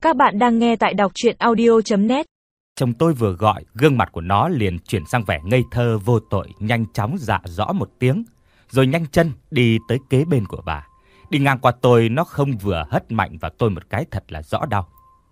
Các bạn đang nghe tại đọc truyện audio.net. Chồng tôi vừa gọi, gương mặt của nó liền chuyển sang vẻ ngây thơ vô tội, nhanh chóng dạ rõ một tiếng, rồi nhanh chân đi tới kế bên của bà. Đi ngang qua tôi, nó không vừa hất mạnh vào tôi một cái thật là rõ đau.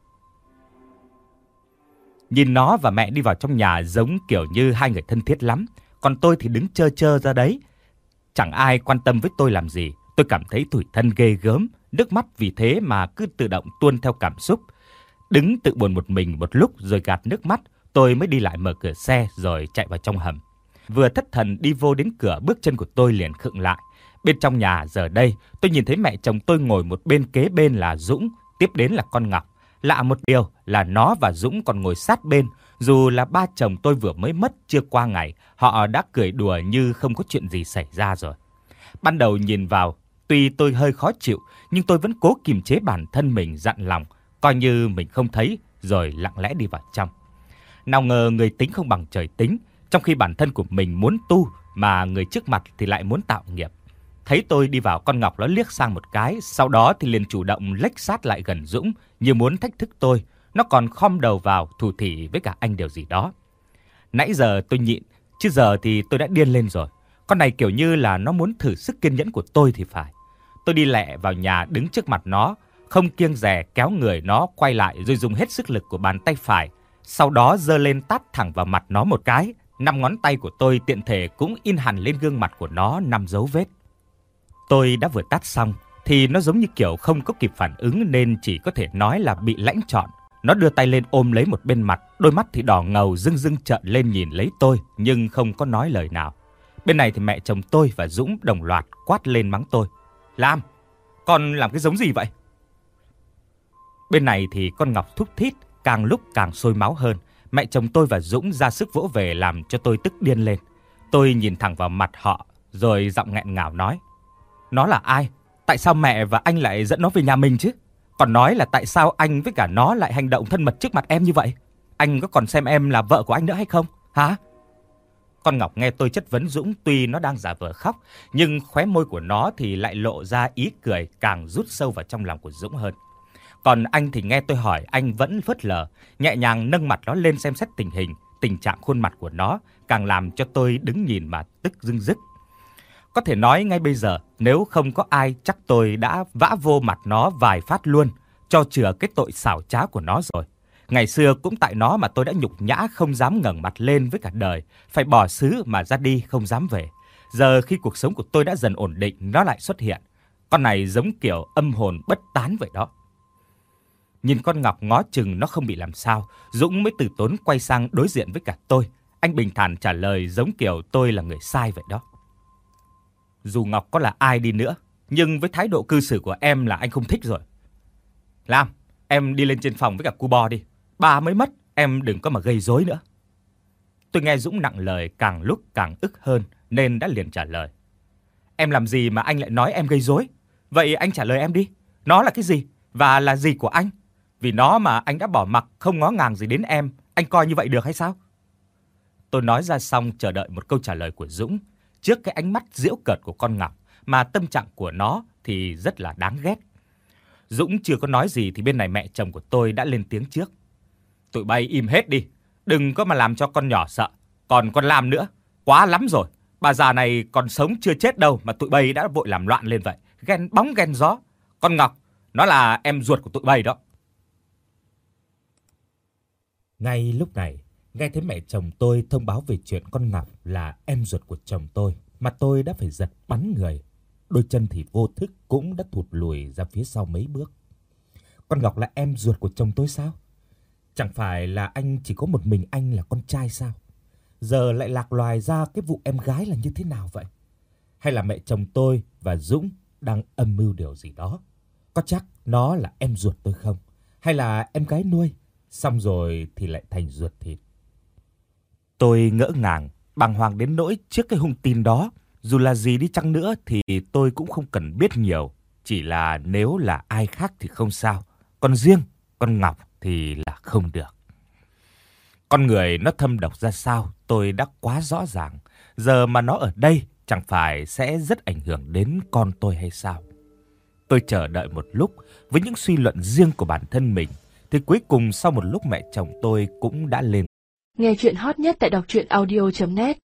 Nhìn nó và mẹ đi vào trong nhà giống kiểu như hai người thân thiết lắm, còn tôi thì đứng chơ chơ ra đấy. Chẳng ai quan tâm với tôi làm gì, tôi cảm thấy tủi thân ghê gớm, nước mắt vì thế mà cứ tự động tuôn theo cảm xúc. Đứng tự buồn một mình một lúc rồi gạt nước mắt, tôi mới đi lại mở cửa xe rồi chạy vào trong hầm. Vừa thất thần đi vô đến cửa, bước chân của tôi liền khựng lại. Bên trong nhà giờ đây, tôi nhìn thấy mẹ chồng tôi ngồi một bên, kế bên là Dũng, tiếp đến là con Ngọc. Lạ một điều là nó và Dũng còn ngồi sát bên, dù là ba chồng tôi vừa mới mất chưa qua ngày, họ đã cười đùa như không có chuyện gì xảy ra rồi. Ban đầu nhìn vào, tuy tôi hơi khó chịu, nhưng tôi vẫn cố kiềm chế bản thân mình, dặn lòng, coi như mình không thấy, rồi lặng lẽ đi vào trong. Nào ngờ người tính không bằng trời tính, trong khi bản thân của mình muốn tu, mà người trước mặt thì lại muốn tạo nghiệp. Thấy tôi đi vào, con Ngọc nó liếc sang một cái, sau đó thì liền chủ động lếch sát lại gần Dũng, như muốn thách thức tôi. Nó còn khom đầu vào, thủ thỉ với cả anh điều gì đó. Nãy giờ tôi nhịn, chứ giờ thì tôi đã điên lên rồi. Con này kiểu như là nó muốn thử sức kiên nhẫn của tôi thì phải. Tôi đi lẹ vào nhà đứng trước mặt nó, không kiêng dè kéo người nó quay lại rồi dùng hết sức lực của bàn tay phải. Sau đó giơ lên tát thẳng vào mặt nó một cái. 5 ngón tay của tôi tiện thể cũng in hẳn lên gương mặt của nó 5 dấu vết. Tôi đã vừa tát xong thì nó giống như kiểu không có kịp phản ứng nên chỉ có thể nói là bị lãnh trọn. Nó đưa tay lên ôm lấy một bên mặt, đôi mắt thì đỏ ngầu rưng rưng trợn lên nhìn lấy tôi nhưng không có nói lời nào. Bên này thì mẹ chồng tôi và Dũng đồng loạt quát lên mắng tôi. Lam, con làm cái giống gì vậy? Bên này thì con Ngọc thúc thít, càng lúc càng sôi máu hơn. Mẹ chồng tôi và Dũng ra sức vỗ về làm cho tôi tức điên lên. Tôi nhìn thẳng vào mặt họ rồi giọng nghẹn ngào nói. Nó là ai? Tại sao mẹ và anh lại dẫn nó về nhà mình chứ? Còn nói là tại sao anh với cả nó lại hành động thân mật trước mặt em như vậy? Anh có còn xem em là vợ của anh nữa hay không? Hả? Con Ngọc nghe tôi chất vấn Dũng, tuy nó đang giả vờ khóc, nhưng khóe môi của nó thì lại lộ ra ý cười càng rút sâu vào trong lòng của Dũng hơn. Còn anh thì nghe tôi hỏi, anh vẫn phớt lờ, nhẹ nhàng nâng mặt nó lên xem xét tình hình, tình trạng khuôn mặt của nó càng làm cho tôi đứng nhìn mà tức rưng rức. Có thể nói ngay bây giờ, nếu không có ai chắc tôi đã vã vô mặt nó vài phát luôn, cho chừa cái tội xảo trá của nó rồi. Ngày xưa cũng tại nó mà tôi đã nhục nhã không dám ngẩng mặt lên với cả đời, phải bỏ xứ mà ra đi không dám về. Giờ khi cuộc sống của tôi đã dần ổn định, nó lại xuất hiện. Con này giống kiểu âm hồn bất tán vậy đó. Nhìn con Ngọc ngó chừng nó không bị làm sao, Dũng mới từ tốn quay sang đối diện với cả tôi. Anh bình thản trả lời giống kiểu tôi là người sai vậy đó. Dù Ngọc có là ai đi nữa, nhưng với thái độ cư xử của em là anh không thích rồi. Lam, em đi lên trên phòng với cả cu Bo đi. Bà mới mất, em đừng có mà gây rối nữa. Tôi nghe Dũng nặng lời càng lúc càng ức hơn nên đã liền trả lời. Em làm gì mà anh lại nói em gây rối? Vậy anh trả lời em đi. Nó là cái gì? Và là gì của anh? Vì nó mà anh đã bỏ mặc không ngó ngàng gì đến em, anh coi như vậy được hay sao? Tôi nói ra xong chờ đợi một câu trả lời của Dũng. Trước cái ánh mắt giễu cợt của con Ngọc mà tâm trạng của nó thì rất là đáng ghét. Dũng chưa có nói gì thì bên này mẹ chồng của tôi đã lên tiếng trước. Tụi bay im hết đi, đừng có mà làm cho con nhỏ sợ. Còn con Lam nữa, quá lắm rồi. Bà già này còn sống chưa chết đâu mà tụi bay đã vội làm loạn lên vậy. Ghen bóng ghen gió. Con Ngọc, nó là em ruột của tụi bay đó. Ngay lúc này, nghe thấy mẹ chồng tôi thông báo về chuyện con Ngọc là em ruột của chồng tôi, mà tôi đã phải giật bắn người. Đôi chân thì vô thức cũng đã thụt lùi ra phía sau mấy bước. Con Ngọc là em ruột của chồng tôi sao? Chẳng phải là anh chỉ có một mình anh là con trai sao? Giờ lại lạc loài ra cái vụ em gái là như thế nào vậy? Hay là mẹ chồng tôi và Dũng đang âm mưu điều gì đó? Có chắc nó là em ruột tôi không? Hay là em gái nuôi, xong rồi thì lại thành ruột thịt? Tôi ngỡ ngàng, bàng hoàng đến nỗi trước cái hung tin đó. Dù là gì đi chăng nữa thì tôi cũng không cần biết nhiều. Chỉ là nếu là ai khác thì không sao. Còn riêng con Ngọc thì là không được. Con người nó thâm độc ra sao tôi đã quá rõ ràng. Giờ mà nó ở đây chẳng phải sẽ rất ảnh hưởng đến con tôi hay sao? Tôi chờ đợi một lúc với những suy luận riêng của bản thân mình thì cuối cùng sau một lúc mẹ chồng tôi cũng đã lên. Nghe chuyện hot nhất tại đọc truyện audio.net